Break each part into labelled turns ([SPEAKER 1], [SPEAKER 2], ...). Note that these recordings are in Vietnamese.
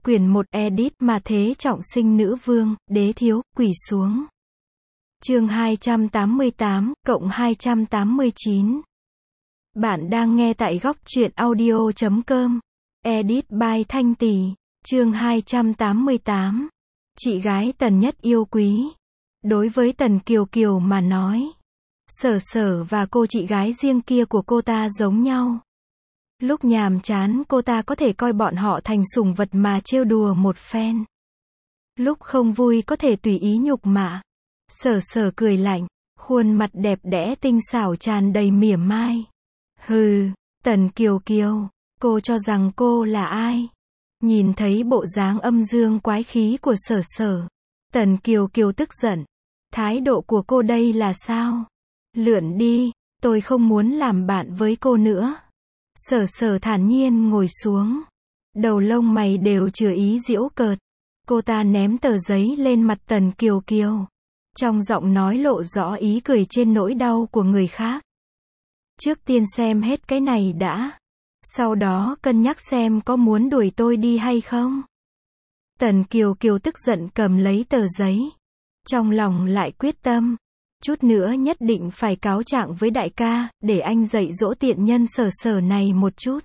[SPEAKER 1] Quyển 1 edit mà thế trọng sinh nữ vương, đế thiếu, quỳ xuống. Chương 288, cộng 289. Bạn đang nghe tại góc truyện audio.com. Edit by Thanh Tỳ. Chương 288. Chị gái Tần Nhất yêu quý. Đối với Tần Kiều Kiều mà nói, Sở Sở và cô chị gái riêng kia của cô ta giống nhau. Lúc nhàm chán cô ta có thể coi bọn họ thành sủng vật mà trêu đùa một phen. Lúc không vui có thể tùy ý nhục mạ. Sở Sở cười lạnh, khuôn mặt đẹp đẽ tinh xảo tràn đầy mỉa mai. Hừ, Tần Kiều Kiều, cô cho rằng cô là ai? Nhìn thấy bộ dáng âm dương quái khí của Sở Sở, Tần Kiều Kiều tức giận. Thái độ của cô đây là sao? Lượn đi, tôi không muốn làm bạn với cô nữa. Sở Sở thản nhiên ngồi xuống. Đầu lông mày đều chừa ý giễu cợt. Cô ta ném tờ giấy lên mặt Tần Kiều Kiều. Trong giọng nói lộ rõ ý cười trên nỗi đau của người khác. Trước tiên xem hết cái này đã. Sau đó cân nhắc xem có muốn đuổi tôi đi hay không. Tần Kiều Kiều tức giận cầm lấy tờ giấy. Trong lòng lại quyết tâm. Chút nữa nhất định phải cáo trạng với đại ca, để anh dạy dỗ tiện nhân Sở Sở này một chút.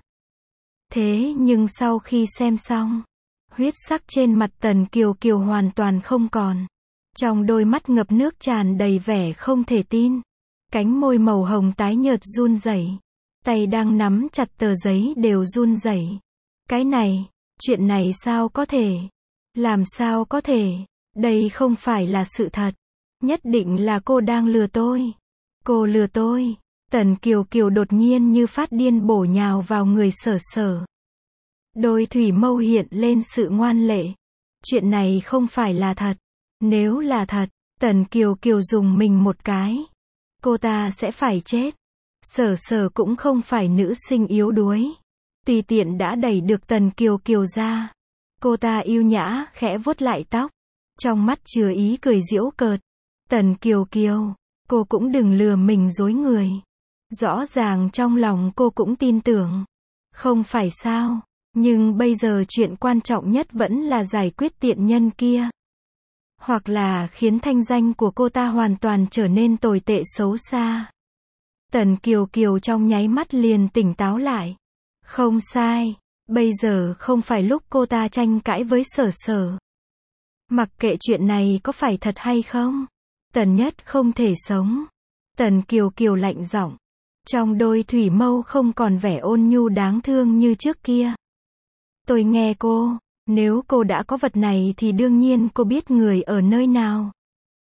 [SPEAKER 1] Thế nhưng sau khi xem xong, huyết sắc trên mặt Tần Kiều Kiều hoàn toàn không còn. Trong đôi mắt ngập nước tràn đầy vẻ không thể tin. Cánh môi màu hồng tái nhợt run rẩy. Tay đang nắm chặt tờ giấy đều run rẩy. Cái này, chuyện này sao có thể? Làm sao có thể? Đây không phải là sự thật. Nhất định là cô đang lừa tôi. Cô lừa tôi. Tần Kiều Kiều đột nhiên như phát điên bổ nhào vào người Sở Sở. Đôi thủy mâu hiện lên sự ngoan lệ. Chuyện này không phải là thật. Nếu là thật, Tần Kiều Kiều dùng mình một cái. Cô ta sẽ phải chết. Sở Sở cũng không phải nữ sinh yếu đuối. Tùy tiện đã đẩy được Tần Kiều Kiều ra. Cô ta yêu nhã, khẽ vuốt lại tóc. Trong mắt chứa ý cười giễu cợt. Tần Kiều Kiều, cô cũng đừng lừa mình dối người. Rõ ràng trong lòng cô cũng tin tưởng. Không phải sao, nhưng bây giờ chuyện quan trọng nhất vẫn là giải quyết tiện nhân kia. Hoặc là khiến thanh danh của cô ta hoàn toàn trở nên tồi tệ xấu xa. Tần Kiều Kiều trong nháy mắt liền tỉnh táo lại. Không sai, bây giờ không phải lúc cô ta tranh cãi với Sở Sở. Mặc kệ chuyện này có phải thật hay không, Tần Nhất không thể sống. Tần Kiều Kiều lạnh giọng. Trong đôi thủy mâu không còn vẻ ôn nhu đáng thương như trước kia. Tôi nghe cô, nếu cô đã có vật này thì đương nhiên cô biết người ở nơi nào.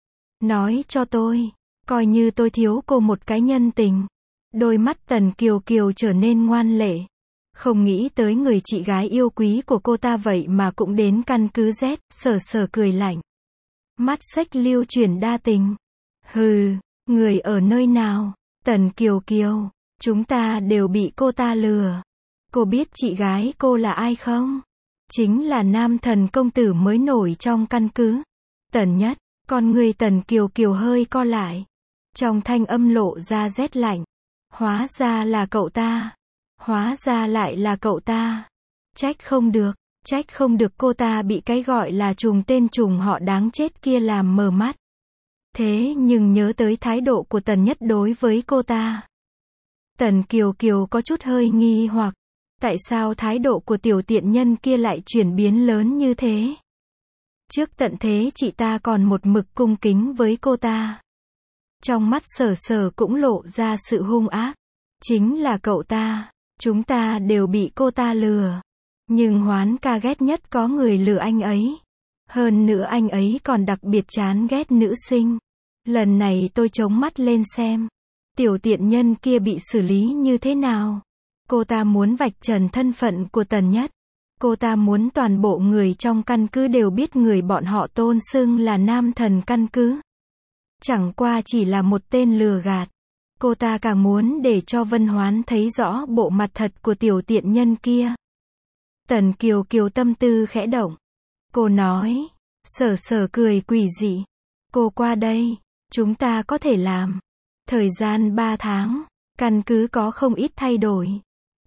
[SPEAKER 1] Nói cho tôi, coi như tôi thiếu cô một cái nhân tình. Đôi mắt Tần Kiều Kiều trở nên ngoan lệ. Không nghĩ tới người chị gái yêu quý của cô ta vậy mà cũng đến căn cứ Z. Sở Sở cười lạnh. Mắt xếch lưu chuyển đa tình. Hừ, người ở nơi nào? Tần Kiều Kiều, chúng ta đều bị cô ta lừa. Cô biết chị gái cô là ai không? Chính là nam thần công tử mới nổi trong căn cứ. Tần Nhất, con người Tần Kiều Kiều hơi co lại. Trong thanh âm lộ ra rét lạnh. Hóa ra là cậu ta. Hóa ra lại là cậu ta. Trách không được cô ta bị cái gọi là trùng tên trùng họ đáng chết kia làm mờ mắt. Thế nhưng nhớ tới thái độ của Tần Nhất đối với cô ta. Tần Kiều Kiều có chút hơi nghi hoặc. Tại sao thái độ của tiểu tiện nhân kia lại chuyển biến lớn như thế? Trước tận thế chị ta còn một mực cung kính với cô ta. Trong mắt Sở Sở cũng lộ ra sự hung ác. Chính là cậu ta. Chúng ta đều bị cô ta lừa. Nhưng Hoán ca ghét nhất có người lừa anh ấy. Hơn nữa anh ấy còn đặc biệt chán ghét nữ sinh. Lần này tôi chống mắt lên xem. Tiểu tiện nhân kia bị xử lý như thế nào? Cô ta muốn vạch trần thân phận của Tần Nhất. Cô ta muốn toàn bộ người trong căn cứ đều biết người bọn họ tôn xưng là nam thần căn cứ. Chẳng qua chỉ là một tên lừa gạt. Cô ta càng muốn để cho Vân Hoán thấy rõ bộ mặt thật của tiểu tiện nhân kia. Tần Kiều Kiều tâm tư khẽ động. Cô nói. Sở Sở cười quỷ dị. Cô qua đây, chúng ta có thể làm. Thời gian 3 tháng, căn cứ có không ít thay đổi.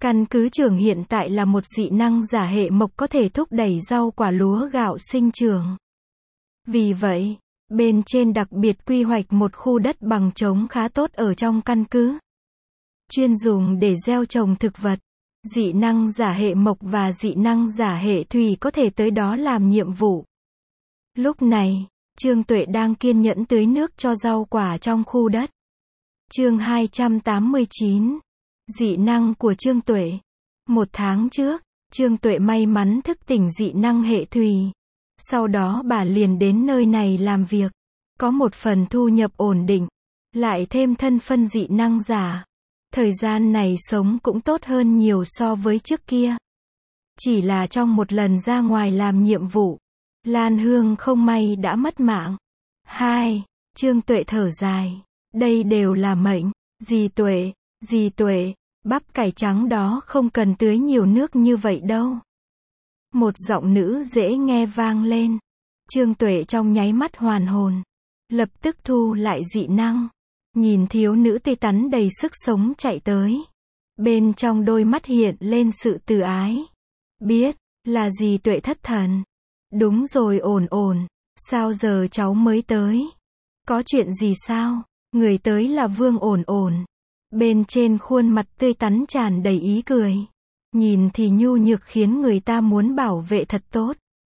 [SPEAKER 1] Căn cứ trưởng hiện tại là một dị năng giả hệ mộc có thể thúc đẩy rau quả lúa gạo sinh trưởng. Vì vậy, bên trên đặc biệt quy hoạch một khu đất bằng trống khá tốt ở trong căn cứ, chuyên dùng để gieo trồng thực vật. Dị năng giả hệ mộc và dị năng giả hệ thủy có thể tới đó làm nhiệm vụ. Lúc này, Trương Tuệ đang kiên nhẫn tưới nước cho rau quả trong khu đất. Chương 289. Dị năng của Trương Tuệ. 1 tháng trước, Trương Tuệ may mắn thức tỉnh dị năng hệ thủy. Sau đó bà liền đến nơi này làm việc. Có một phần thu nhập ổn định, lại thêm thân phân dị năng giả. Thời gian này sống cũng tốt hơn nhiều so với trước kia. Chỉ là trong một lần ra ngoài làm nhiệm vụ, Lan Hương không may đã mất mạng. 2. Trương Tuệ thở dài. Đây đều là mệnh. Dì Tuệ, bắp cải trắng đó không cần tưới nhiều nước như vậy đâu. Một giọng nữ dễ nghe vang lên. Trương Tuệ trong nháy mắt hoàn hồn. Lập tức thu lại dị năng. Nhìn thiếu nữ tươi tắn đầy sức sống chạy tới. Bên trong đôi mắt hiện lên sự từ ái. Biết, là dì Tuệ thất thần. Đúng rồi ổn, sao giờ cháu mới tới? Có chuyện gì sao? Người tới là Vương ổn. Bên trên khuôn mặt tươi tắn tràn đầy ý cười. Nhìn thì nhu nhược khiến người ta muốn bảo vệ thật tốt.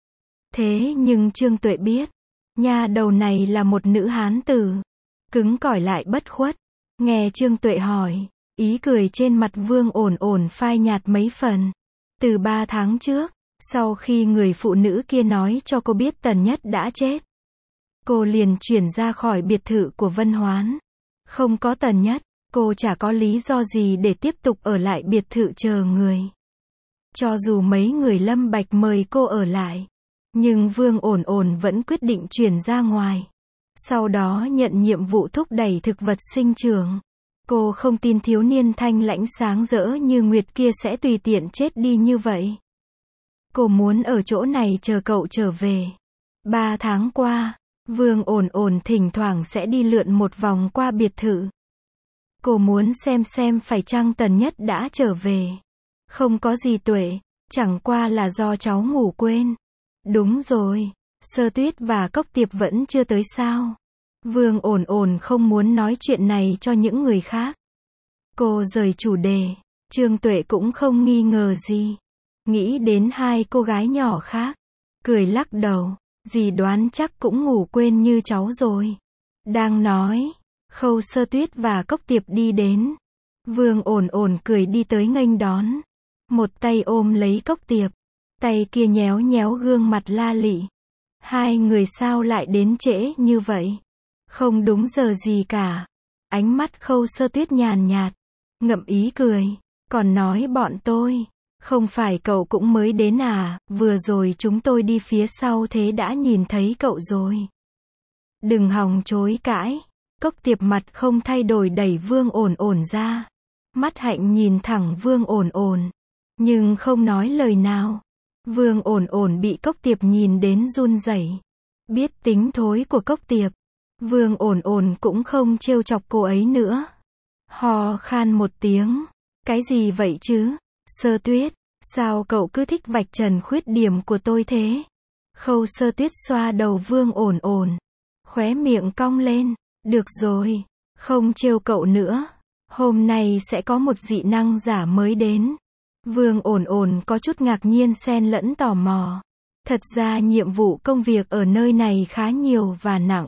[SPEAKER 1] Thế nhưng Trương Tuệ biết, nha đầu này là một nữ hán tử. Cứng cỏi lại bất khuất. Nghe Trương Tuệ hỏi, ý cười trên mặt Vương ổn phai nhạt mấy phần. Từ 3 tháng trước, sau khi người phụ nữ kia nói cho cô biết Tần Nhất đã chết, cô liền chuyển ra khỏi biệt thự của Vân Hoán. Không có Tần Nhất, cô chả có lý do gì để tiếp tục ở lại biệt thự chờ người. Cho dù mấy người Lâm Bạch mời cô ở lại, nhưng Vương ổn vẫn quyết định chuyển ra ngoài. Sau đó nhận nhiệm vụ thúc đẩy thực vật sinh trưởng. Cô không tin thiếu niên thanh lãnh sáng rỡ như Nguyệt kia sẽ tùy tiện chết đi như vậy. Cô muốn ở chỗ này chờ cậu trở về. 3 tháng qua, Vương ổn thỉnh thoảng sẽ đi lượn một vòng qua biệt thự. Cô muốn xem phải chăng Tần Nhất đã trở về. Không có gì Tuệ, chẳng qua là do cháu ngủ quên. Đúng rồi, Sơ Tuyết và Cốc Tiệp vẫn chưa tới sao? Vương ổn không muốn nói chuyện này cho những người khác. Cô rời chủ đề. Trương Tuệ cũng không nghi ngờ gì. Nghĩ đến 2 cô gái nhỏ khác, cười lắc đầu. Dì đoán chắc cũng ngủ quên như cháu rồi. Đang nói, Khâu Sơ Tuyết và Cốc Tiệp đi đến. Vương ổn cười đi tới nghênh đón. Một tay ôm lấy Cốc Tiệp, tay kia nhéo nhéo gương mặt la lị. 2 người sao lại đến trễ như vậy? Không đúng giờ gì cả. Ánh mắt Khâu Sơ Tuyết nhàn nhạt, ngậm ý cười. Còn nói bọn tôi, không phải cậu cũng mới đến à, vừa rồi chúng tôi đi phía sau thế đã nhìn thấy cậu rồi. Đừng hòng chối cãi. Cốc Tiệp mặt không thay đổi đẩy Vương ổn ra. Mắt hạnh nhìn thẳng Vương ổn, nhưng không nói lời nào. Vương ổn bị Cốc Tiệp nhìn đến run rẩy. Biết tính thối của Cốc Tiệp, Vương ổn cũng không trêu chọc cô ấy nữa. Ho khan một tiếng. Cái gì vậy chứ? Sơ Tuyết, sao cậu cứ thích vạch trần khuyết điểm của tôi thế? Khâu Sơ Tuyết xoa đầu Vương ổn, khóe miệng cong lên. Được rồi, không trêu cậu nữa. Hôm nay sẽ có một dị năng giả mới đến. Vương ổn có chút ngạc nhiên xen lẫn tò mò. Thật ra nhiệm vụ công việc ở nơi này khá nhiều và nặng.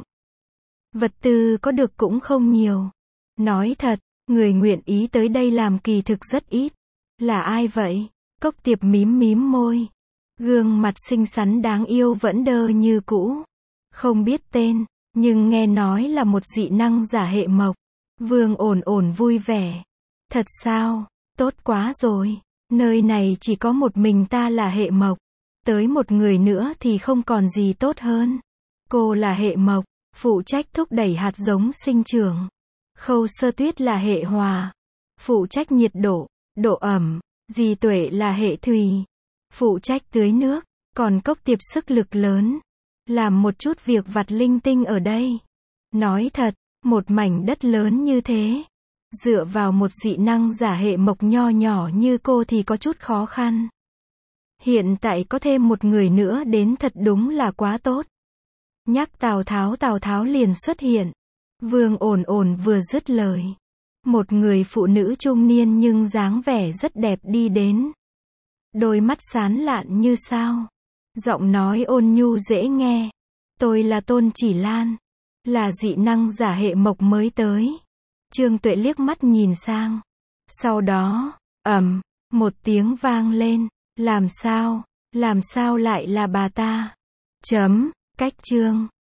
[SPEAKER 1] Vật tư có được cũng không nhiều. Nói thật, người nguyện ý tới đây làm kỳ thực rất ít. Là ai vậy? Cốc Tiệp mím môi. Gương mặt xinh xắn đáng yêu vẫn đơ như cũ. Không biết tên, nhưng nghe nói là một dị năng giả hệ mộc. Vương ổn vui vẻ. Thật sao? Tốt quá rồi. Nơi này chỉ có một mình ta là hệ mộc. Tới một người nữa thì không còn gì tốt hơn. Cô là hệ mộc, phụ trách thúc đẩy hạt giống sinh trưởng. Khâu Sơ Tuyết là hệ hòa, phụ trách nhiệt độ, độ ẩm. Dì Tuệ là hệ thủy, phụ trách tưới nước. Còn Cốc Tiệp sức lực lớn, làm một chút việc vặt linh tinh ở đây. Nói thật, một mảnh đất lớn như thế, Dựa vào một dị năng giả hệ mộc nho nhỏ như cô thì có chút khó khăn. Hiện tại có thêm một người nữa đến thật đúng là quá tốt. Nhắc Tào Tháo liền xuất hiện. Vương Ổn Ổn vừa dứt lời. Một người phụ nữ trung niên nhưng dáng vẻ rất đẹp đi đến. Đôi mắt sáng lạn như sao. Giọng nói ôn nhu dễ nghe. Tôi là Tôn Chỉ Lan. Là dị năng giả hệ mộc mới tới. Trương Tuệ liếc mắt nhìn sang. Sau đó, một tiếng vang lên. Làm sao lại là bà ta? Cách chương